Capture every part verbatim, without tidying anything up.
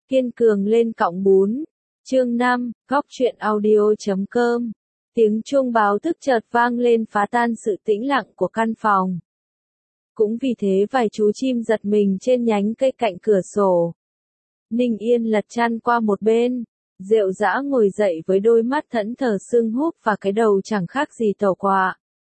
Kiên cường lên cọng bún. Chương năm, góc truyện audio chấm com. Tiếng chuông báo thức chợt vang lên phá tan sự tĩnh lặng của căn phòng. Cũng vì thế vài chú chim giật mình trên nhánh cây cạnh cửa sổ. Ninh Yên lật chăn qua một bên, rệu rã ngồi dậy với đôi mắt thẫn thờ sưng húp và cái đầu chẳng khác gì tàu quạ.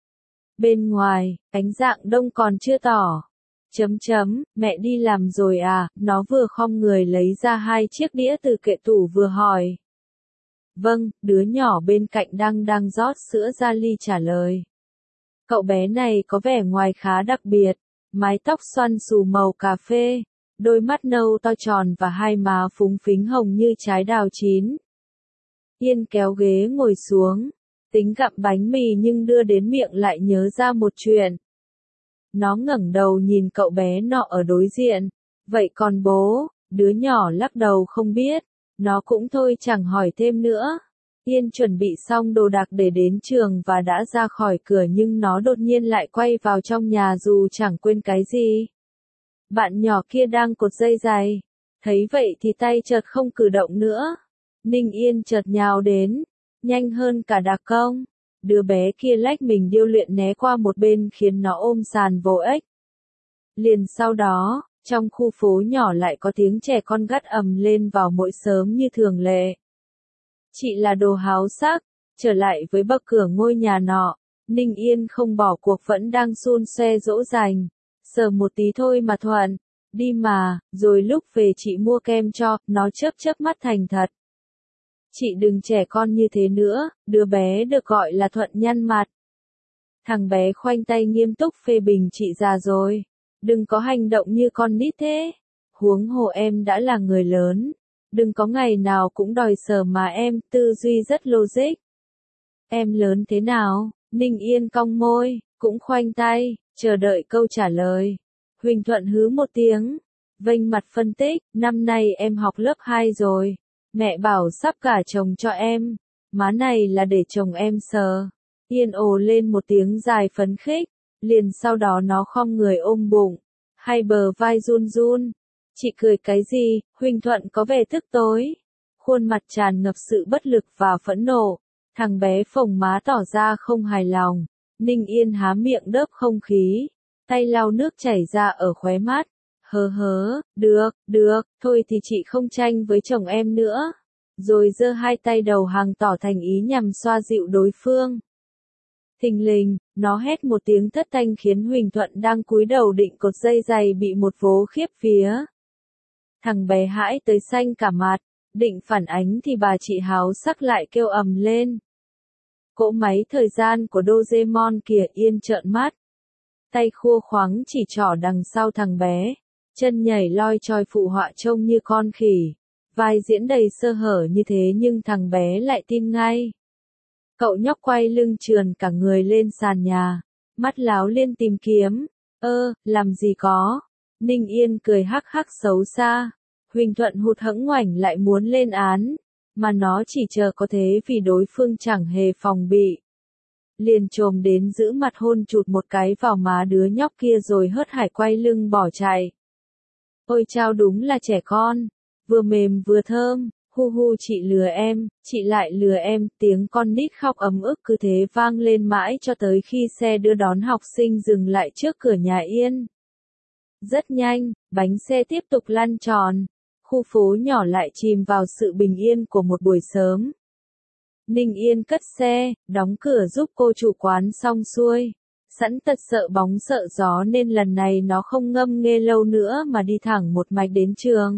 Bên ngoài, ánh rạng đông còn chưa tỏ. Chấm chấm, mẹ đi làm rồi à, nó vừa khom người lấy ra hai chiếc đĩa từ kệ tủ vừa hỏi. Vâng, đứa nhỏ bên cạnh đang đang rót sữa ra ly trả lời. Cậu bé này có vẻ ngoài khá đặc biệt, mái tóc xoăn xù màu cà phê, đôi mắt nâu to tròn và hai má phúng phính hồng như trái đào chín. Yên kéo ghế ngồi xuống, tính gặm bánh mì nhưng đưa đến miệng lại nhớ ra một chuyện. Nó ngẩng đầu nhìn cậu bé nọ ở đối diện. Vậy còn bố? Đứa nhỏ lắc đầu không biết. Nó cũng thôi chẳng hỏi thêm nữa. Yên chuẩn bị xong đồ đạc để đến trường và đã ra khỏi cửa nhưng nó đột nhiên lại quay vào trong nhà dù chẳng quên cái gì. Bạn nhỏ kia đang cột dây giày. Thấy vậy thì tay chợt không cử động nữa. Ninh Yên chợt nhào đến. Nhanh hơn cả đặc công. Đứa bé kia lách mình điêu luyện né qua một bên khiến nó ôm sàn vô ếch. Liền sau đó, trong khu phố nhỏ lại có tiếng trẻ con gắt ầm lên vào mỗi sớm như thường lệ. Chị là đồ háo sắc, trở lại với bậc cửa ngôi nhà nọ, Ninh Yên không bỏ cuộc vẫn đang xun xoe dỗ dành. Sờ một tí thôi mà Thuận, đi mà, rồi lúc về chị mua kem cho, nó chớp chớp mắt thành thật. Chị đừng trẻ con như thế nữa, đứa bé được gọi là Thuận nhăn mặt. Thằng bé khoanh tay nghiêm túc phê bình chị già rồi. Đừng có hành động như con nít thế. Huống hồ em đã là người lớn. Đừng có ngày nào cũng đòi sờ mà em, tư duy rất logic. Em lớn thế nào? Ninh Yên cong môi, cũng khoanh tay, chờ đợi câu trả lời. Huỳnh Thuận hứ một tiếng, vênh mặt phân tích, năm nay em học lớp hai rồi. Mẹ bảo sắp gả chồng cho em, má này là để chồng em sờ. Yên ồ lên một tiếng dài phấn khích, liền sau đó nó khom người ôm bụng, hai bờ vai run run. Chị cười cái gì? Huỳnh Thuận có vẻ tức tối, khuôn mặt tràn ngập sự bất lực và phẫn nộ. Thằng bé phồng má tỏ ra không hài lòng. Ninh Yên há miệng đớp không khí, tay lau nước chảy ra ở khóe mắt. Hớ hớ, được, được, thôi thì chị không tranh với chồng em nữa. Rồi giơ hai tay đầu hàng tỏ thành ý nhằm xoa dịu đối phương. Thình lình, nó hét một tiếng thất thanh khiến Huỳnh Thuận đang cúi đầu định cột dây giày bị một vố khiếp vía. Thằng bé hãi tới xanh cả mặt, định phản ánh thì bà chị háo sắc lại kêu ầm lên. Cỗ máy thời gian của Doraemon kìa. Yên trợn mắt. Tay khua khoắng chỉ trỏ đằng sau thằng bé. Chân nhảy loi choi phụ họa trông như con khỉ. Vai diễn đầy sơ hở như thế nhưng thằng bé lại tin ngay. Cậu nhóc quay lưng trườn cả người lên sàn nhà. Mắt láo liên tìm kiếm. Ơ, làm gì có. Ninh Yên cười hắc hắc xấu xa. Huỳnh Thuận hụt hẫng ngoảnh lại muốn lên án. Mà nó chỉ chờ có thế vì đối phương chẳng hề phòng bị. Liền trồm đến giữ mặt hôn chụt một cái vào má đứa nhóc kia rồi hớt hải quay lưng bỏ chạy. Ôi chao đúng là trẻ con, vừa mềm vừa thơm, hu hu chị lừa em, chị lại lừa em, tiếng con nít khóc ấm ức cứ thế vang lên mãi cho tới khi xe đưa đón học sinh dừng lại trước cửa nhà Yên. Rất nhanh, bánh xe tiếp tục lăn tròn, khu phố nhỏ lại chìm vào sự bình yên của một buổi sớm. Ninh Yên cất xe, đóng cửa giúp cô chủ quán xong xuôi. Sẵn tật sợ bóng sợ gió nên lần này nó không ngâm nghê lâu nữa mà đi thẳng một mạch đến trường.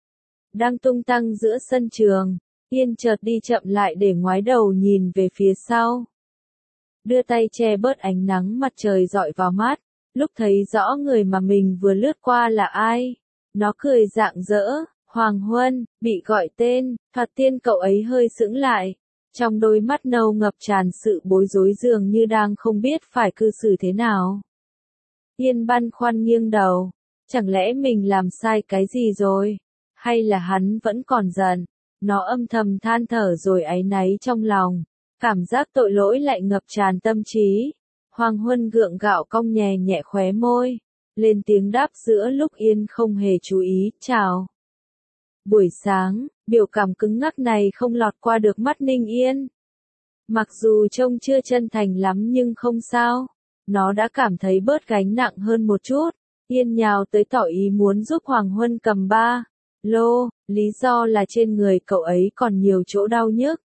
Đang tung tăng giữa sân trường, Yên chợt đi chậm lại để ngoái đầu nhìn về phía sau. Đưa tay che bớt ánh nắng mặt trời rọi vào mắt, lúc thấy rõ người mà mình vừa lướt qua là ai. Nó cười rạng rỡ, Hoàng Huân, bị gọi tên, thoạt tiên cậu ấy hơi sững lại. Trong đôi mắt nâu ngập tràn sự bối rối dường như đang không biết phải cư xử thế nào. Yên băn khoăn nghiêng đầu. Chẳng lẽ mình làm sai cái gì rồi? Hay là hắn vẫn còn giận? Nó âm thầm than thở rồi áy náy trong lòng. Cảm giác tội lỗi lại ngập tràn tâm trí. Hoàng Huân gượng gạo cong nhẹ nhẹ khóe môi. Lên tiếng đáp giữa lúc Yên không hề chú ý. Chào. Buổi sáng, biểu cảm cứng ngắc này không lọt qua được mắt Ninh Yên. Mặc dù trông chưa chân thành lắm nhưng không sao. Nó đã cảm thấy bớt gánh nặng hơn một chút. Yên nhào tới tỏ ý muốn giúp Hoàng Huân cầm ba lô, lý do là trên người cậu ấy còn nhiều chỗ đau nhức.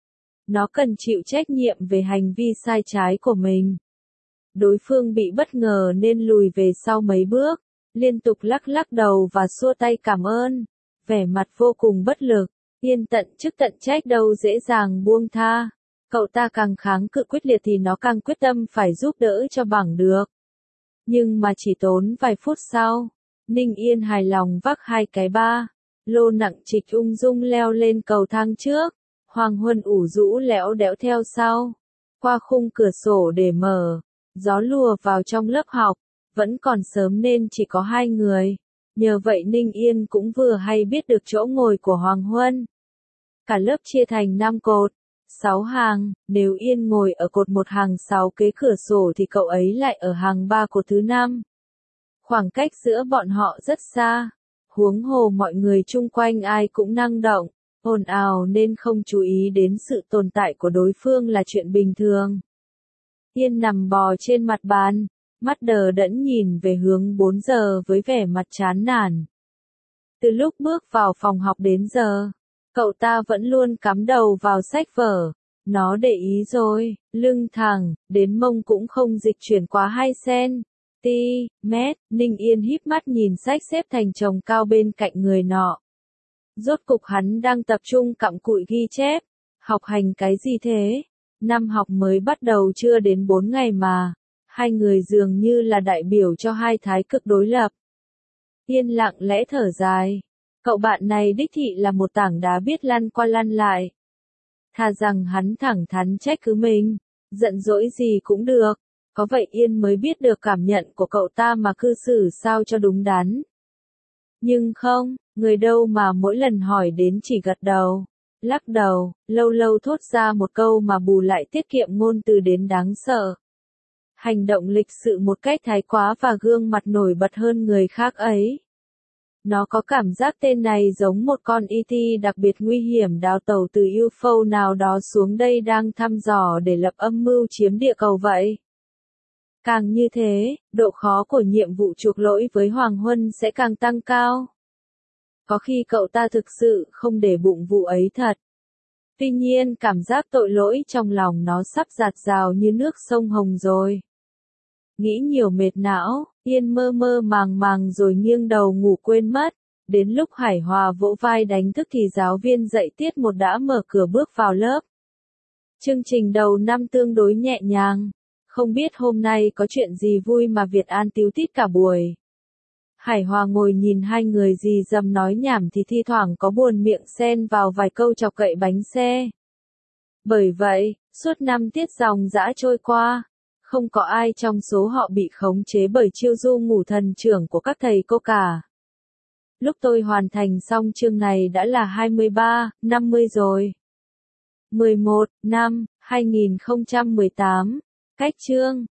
Nó cần chịu trách nhiệm về hành vi sai trái của mình. Đối phương bị bất ngờ nên lùi về sau mấy bước, liên tục lắc lắc đầu và xua tay cảm ơn, vẻ mặt vô cùng bất lực. Yên tận chức tận trách đâu dễ dàng buông tha. Cậu ta càng kháng cự quyết liệt thì nó càng quyết tâm phải giúp đỡ cho bằng được. Nhưng mà chỉ tốn vài phút sau, Ninh Yên hài lòng vác hai cái ba lô nặng trịch ung dung leo lên cầu thang trước. Hoàng Huân ủ rũ lẽo đẽo theo sau, qua khung cửa sổ để mở, gió lùa vào trong lớp học, vẫn còn sớm nên chỉ có hai người, nhờ vậy Ninh Yên cũng vừa hay biết được chỗ ngồi của Hoàng Huân. Cả lớp chia thành năm cột, sáu hàng, nếu Yên ngồi ở cột một hàng sáu kế cửa sổ thì cậu ấy lại ở hàng ba cột thứ năm. Khoảng cách giữa bọn họ rất xa, huống hồ mọi người chung quanh ai cũng năng động, ồn ào nên không chú ý đến sự tồn tại của đối phương là chuyện bình thường. Yên nằm bò trên mặt bàn, mắt đờ đẫn nhìn về hướng bốn giờ với vẻ mặt chán nản. Từ lúc bước vào phòng học đến giờ, cậu ta vẫn luôn cắm đầu vào sách vở. Nó để ý rồi, lưng thẳng, đến mông cũng không dịch chuyển quá hai cen ti mét. Ninh Yên híp mắt nhìn sách xếp thành chồng cao bên cạnh người nọ. Rốt cục hắn đang tập trung cặm cụi ghi chép. Học hành cái gì thế? Năm học mới bắt đầu chưa đến bốn ngày mà. Hai người dường như là đại biểu cho hai thái cực đối lập. Yên lặng lẽ thở dài. Cậu bạn này đích thị là một tảng đá biết lăn qua lăn lại. Thà rằng hắn thẳng thắn trách cứ mình, giận dỗi gì cũng được. Có vậy Yên mới biết được cảm nhận của cậu ta mà cư xử sao cho đúng đắn. Nhưng không, người đâu mà mỗi lần hỏi đến chỉ gật đầu, lắc đầu, lâu lâu thốt ra một câu mà bù lại tiết kiệm ngôn từ đến đáng sợ. Hành động lịch sự một cách thái quá và gương mặt nổi bật hơn người khác ấy. Nó có cảm giác tên này giống một con e tê đặc biệt nguy hiểm đào tẩu từ u ép ô nào đó xuống đây đang thăm dò để lập âm mưu chiếm địa cầu vậy. Càng như thế, độ khó của nhiệm vụ chuộc lỗi với Hoàng Huân sẽ càng tăng cao. Có khi cậu ta thực sự không để bụng vụ ấy thật. Tuy nhiên cảm giác tội lỗi trong lòng nó sắp dạt dào như nước sông Hồng rồi. Nghĩ nhiều mệt não, Yên mơ mơ màng màng rồi nghiêng đầu ngủ quên mất. Đến lúc Hải Hòa vỗ vai đánh thức thì giáo viên dạy tiết một đã mở cửa bước vào lớp. Chương trình đầu năm tương đối nhẹ nhàng. Không biết hôm nay có chuyện gì vui mà Việt An tíu tít cả buổi. Hải Hòa ngồi nhìn hai người dì dầm nói nhảm thì thi thoảng có buồn miệng xen vào vài câu chọc cậy bánh xe. Bởi vậy, suốt năm tiết dòng dã trôi qua, không có ai trong số họ bị khống chế bởi chiêu du ngủ thần trưởng của các thầy cô cả. Lúc tôi hoàn thành xong chương này đã là hai mươi ba, năm mươi rồi. mười một, năm, hai nghìn không trăm mười tám. Cách chương